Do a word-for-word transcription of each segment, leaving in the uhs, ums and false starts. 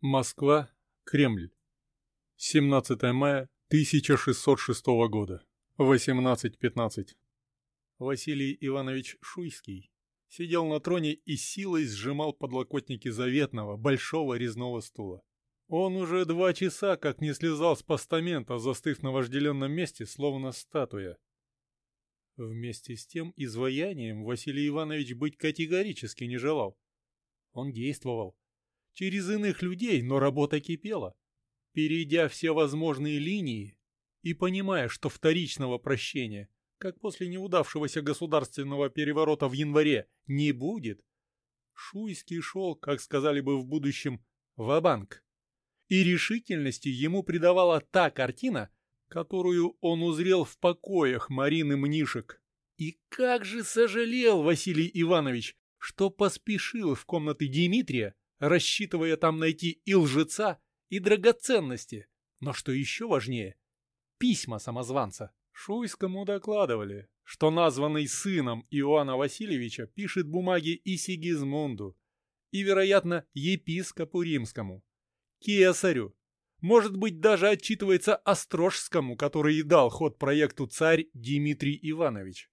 Москва, Кремль. семнадцатое мая тысяча шестьсот шестого года. восемнадцать пятнадцать. Василий Иванович Шуйский сидел на троне и силой сжимал подлокотники заветного, большого резного стула. Он уже два часа как не слезал с постамента, застыв на вожделенном месте, словно статуя. Вместе с тем изваянием Василий Иванович быть категорически не желал. Он действовал. Через иных людей, но работа кипела. Перейдя все возможные линии и понимая, что вторичного прощения, как после неудавшегося государственного переворота в январе, не будет, Шуйский шел, как сказали бы в будущем, ва-банк. И решительности ему придавала та картина, которую он узрел в покоях Марины Мнишек. И как же сожалел Василий Иванович, что поспешил в комнаты Дмитрия, рассчитывая там найти и лжеца, и драгоценности, но что еще важнее, письма самозванца. Шуйскому докладывали, что названный сыном Иоанна Васильевича пишет бумаги и Сигизмунду, и, вероятно, епископу римскому, кесарю, может быть, даже отчитывается Острожскому, который и дал ход проекту царь Дмитрий Иванович.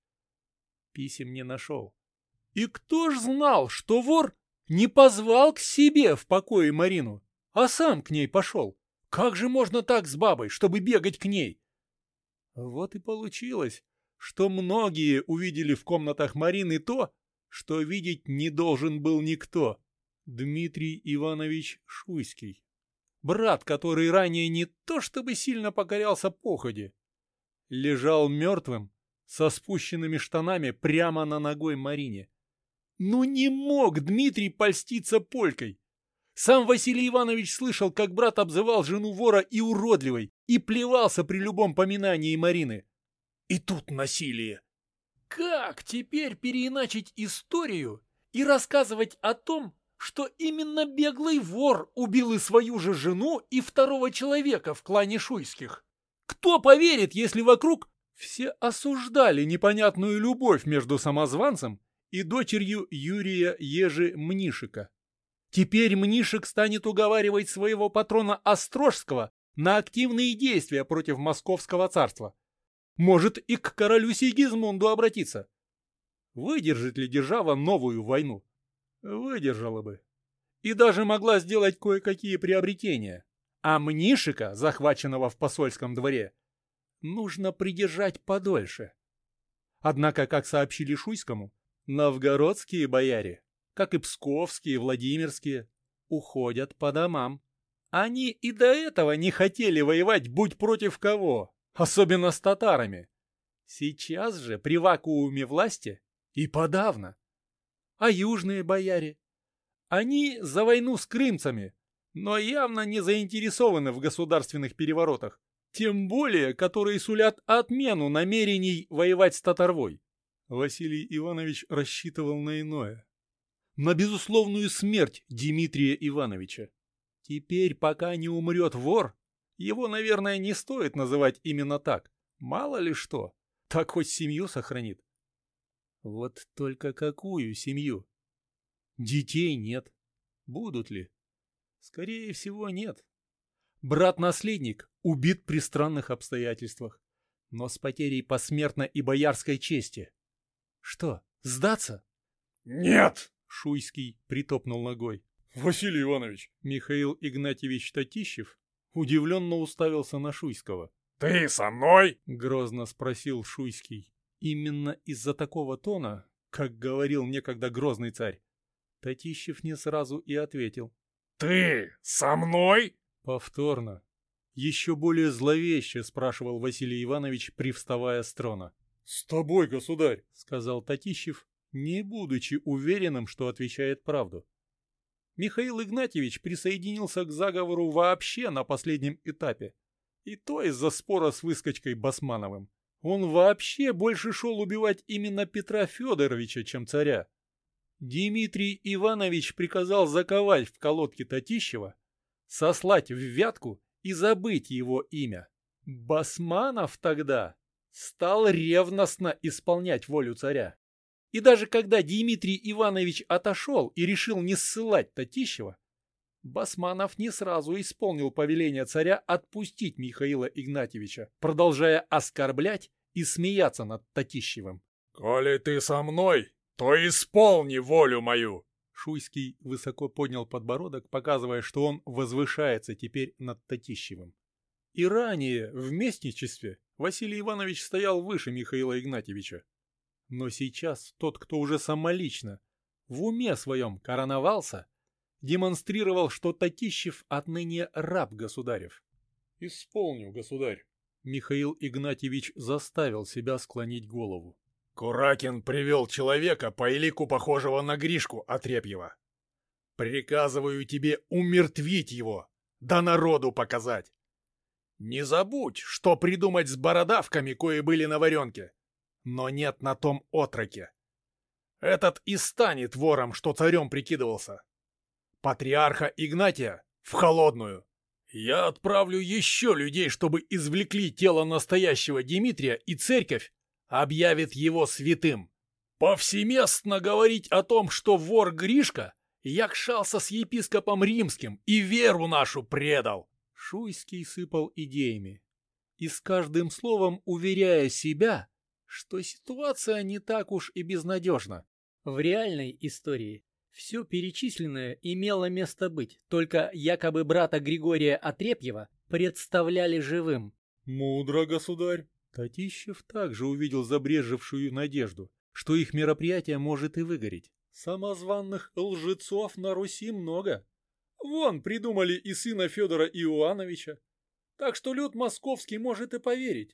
Писем не нашел. И кто ж знал, что вор не позвал к себе в покое Марину, а сам к ней пошел? Как же можно так с бабой, чтобы бегать к ней? Вот и получилось, что многие увидели в комнатах Марины то, что видеть не должен был никто. Дмитрий Иванович Шуйский, брат, который ранее не то чтобы сильно покорялся походе, лежал мертвым со спущенными штанами прямо на ногой Марине. Ну не мог Дмитрий польститься полькой. Сам Василий Иванович слышал, как брат обзывал жену вора и уродливой, и плевался при любом поминании Марины. И тут насилие. Как теперь переиначить историю и рассказывать о том, что именно беглый вор убил и свою же жену, и второго человека в клане Шуйских? Кто поверит, если вокруг все осуждали непонятную любовь между самозванцем и дочерью Юрия Ежи Мнишека? Теперь Мнишек станет уговаривать своего патрона Острожского на активные действия против Московского царства. Может и к королю Сигизмунду обратиться. Выдержит ли держава новую войну? Выдержала бы. И даже могла сделать кое-какие приобретения. А Мнишека, захваченного в посольском дворе, нужно придержать подольше. Однако, как сообщили Шуйскому, новгородские бояре, как и псковские, владимирские, уходят по домам. Они и до этого не хотели воевать будь против кого, особенно с татарами. Сейчас же при вакууме власти и подавно. А южные бояре? Они за войну с крымцами, но явно не заинтересованы в государственных переворотах, тем более, которые сулят отмену намерений воевать с татарвой. Василий Иванович рассчитывал на иное. На безусловную смерть Дмитрия Ивановича. Теперь, пока не умрет вор, его, наверное, не стоит называть именно так. Мало ли что, так хоть семью сохранит. Вот только какую семью? Детей нет. Будут ли? Скорее всего, нет. Брат-наследник убит при странных обстоятельствах, но с потерей посмертно и боярской чести. Что, сдаться? Нет! Шуйский притопнул ногой. Василий Иванович! Михаил Игнатьевич Татищев удивленно уставился на Шуйского. Ты со мной? Грозно спросил Шуйский. Именно из-за такого тона, как говорил некогда грозный царь, Татищев не сразу и ответил. Ты со мной? Повторно. Еще более зловеще спрашивал Василий Иванович, привставая с трона. С тобой, государь, сказал Татищев, не будучи уверенным, что отвечает правду. Михаил Игнатьевич присоединился к заговору вообще на последнем этапе. И то из-за спора с выскочкой Басмановым. Он вообще больше шел убивать именно Петра Федоровича, чем царя. Дмитрий Иванович приказал заковать в колодки Татищева, сослать в Вятку и забыть его имя. Басманов тогда стал ревностно исполнять волю царя. И даже когда Дмитрий Иванович отошел и решил не ссылать Татищева, Басманов не сразу исполнил повеление царя отпустить Михаила Игнатьевича, продолжая оскорблять и смеяться над Татищевым. «Коли ты со мной, то исполни волю мою!» Шуйский высоко поднял подбородок, показывая, что он возвышается теперь над Татищевым. И ранее, в местничестве, Василий Иванович стоял выше Михаила Игнатьевича. Но сейчас тот, кто уже самолично, в уме своем короновался, демонстрировал, что Татищев отныне раб государев. «Исполню, государь». Михаил Игнатьевич заставил себя склонить голову. «Куракин привел человека по элику, похожего на Гришку Отрепьева. Приказываю тебе умертвить его, да народу показать. Не забудь, что придумать с бородавками, кои были на варенке, но нет на том отроке. Этот и станет вором, что царем прикидывался. Патриарха Игнатия в холодную. Я отправлю еще людей, чтобы извлекли тело настоящего Дмитрия, и церковь объявит его святым. Повсеместно говорить о том, что вор Гришка якшался с епископом римским и веру нашу предал». Шуйский сыпал идеями и с каждым словом уверяя себя, что ситуация не так уж и безнадежна. В реальной истории все перечисленное имело место быть, только якобы брата Григория Отрепьева представляли живым. «Мудро, государь!» Татищев также увидел забрежевшую надежду, что их мероприятие может и выгореть. Самозванных лжецов на Руси много. Вон придумали и сына Федора Иоановича, так что люд московский может и поверить.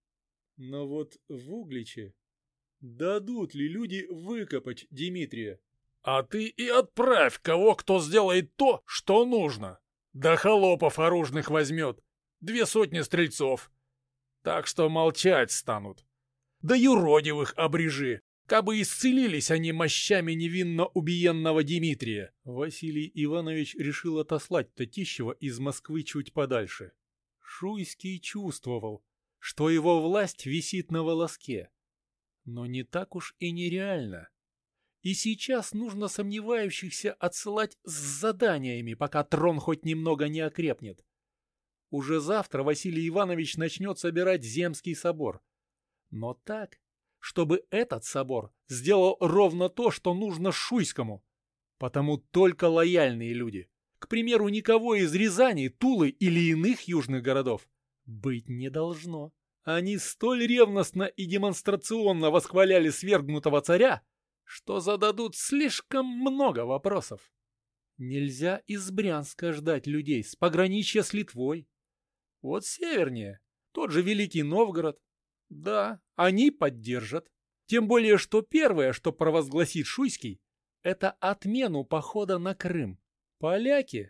Но вот в Угличе дадут ли люди выкопать Дмитрия? «А ты и отправь кого, кто сделает то, что нужно. Да холопов оружных возьмет, две сотни стрельцов. Так что молчать станут. Да юродивых обрежи, кабы исцелились они мощами невинно убиенного Дмитрия». Василий Иванович решил отослать Татищева из Москвы чуть подальше. Шуйский чувствовал, что его власть висит на волоске. Но не так уж и нереально. И сейчас нужно сомневающихся отсылать с заданиями, пока трон хоть немного не окрепнет. Уже завтра Василий Иванович начнет собирать Земский собор. Но так, чтобы этот собор сделал ровно то, что нужно Шуйскому. Потому только лояльные люди, к примеру, никого из Рязани, Тулы или иных южных городов, быть не должно. Они столь ревностно и демонстрационно восхваляли свергнутого царя, что зададут слишком много вопросов. Нельзя из Брянска ждать людей с пограничья с Литвой. Вот севернее, тот же Великий Новгород. Да, они поддержат. Тем более, что первое, что провозгласит Шуйский, это отмену похода на Крым. Поляки?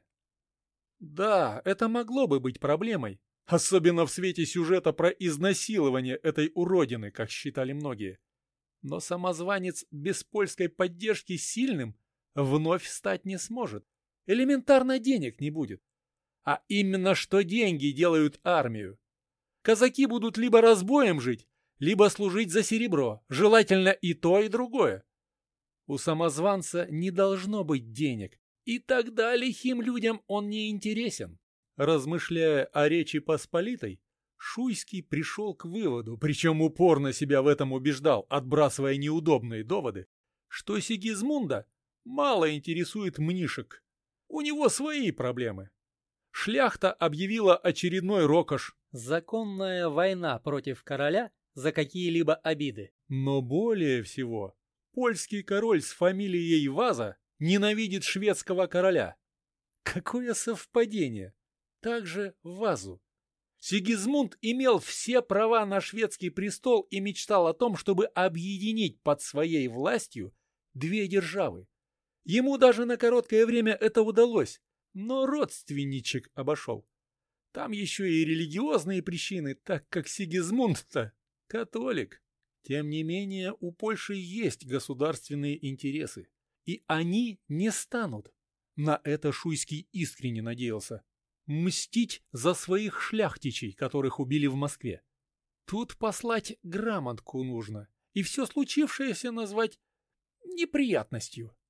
Да, это могло бы быть проблемой. Особенно в свете сюжета про изнасилование этой уродины, как считали многие. Но самозванец без польской поддержки сильным вновь стать не сможет. Элементарно денег не будет. А именно что деньги делают армию. Казаки будут либо разбоем жить, либо служить за серебро, желательно и то, и другое. У самозванца не должно быть денег, и тогда лихим людям он не интересен. Размышляя о Речи Посполитой, Шуйский пришел к выводу, причем упорно себя в этом убеждал, отбрасывая неудобные доводы, что Сигизмунда мало интересует Мнишек. У него свои проблемы. Шляхта объявила очередной рокош. Законная война против короля за какие-либо обиды. Но более всего, польский король с фамилией Ваза ненавидит шведского короля. Какое совпадение! Также Вазу. Сигизмунд имел все права на шведский престол и мечтал о том, чтобы объединить под своей властью две державы. Ему даже на короткое время это удалось, но родственничек обошел. Там еще и религиозные причины, так как Сигизмунд-то католик. Тем не менее, у Польши есть государственные интересы, и они не станут. На это Шуйский искренне надеялся. Мстить за своих шляхтичей, которых убили в Москве. Тут послать грамотку нужно, и все случившееся назвать неприятностью.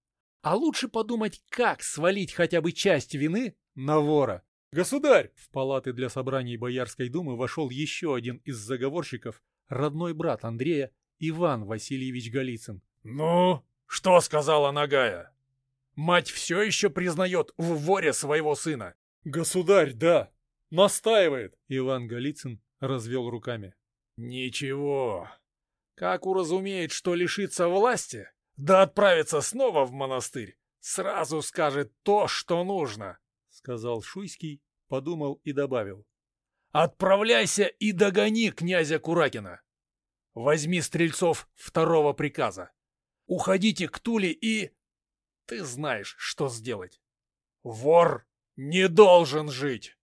А лучше подумать, как свалить хотя бы часть вины на вора. «Государь!» В палаты для собраний Боярской думы вошел еще один из заговорщиков, родной брат Андрея, Иван Васильевич Голицын. «Ну, что сказала Нагая? Мать все еще признает в воре своего сына?» «Государь, да! Настаивает!» Иван Голицын развел руками. «Ничего. Как уразумеет, что лишится власти, да отправится снова в монастырь, сразу скажет то, что нужно», — сказал Шуйский, подумал и добавил. «Отправляйся и догони князя Куракина. Возьми стрельцов второго приказа. Уходите к Туле и... Ты знаешь, что сделать. Вор не должен жить!»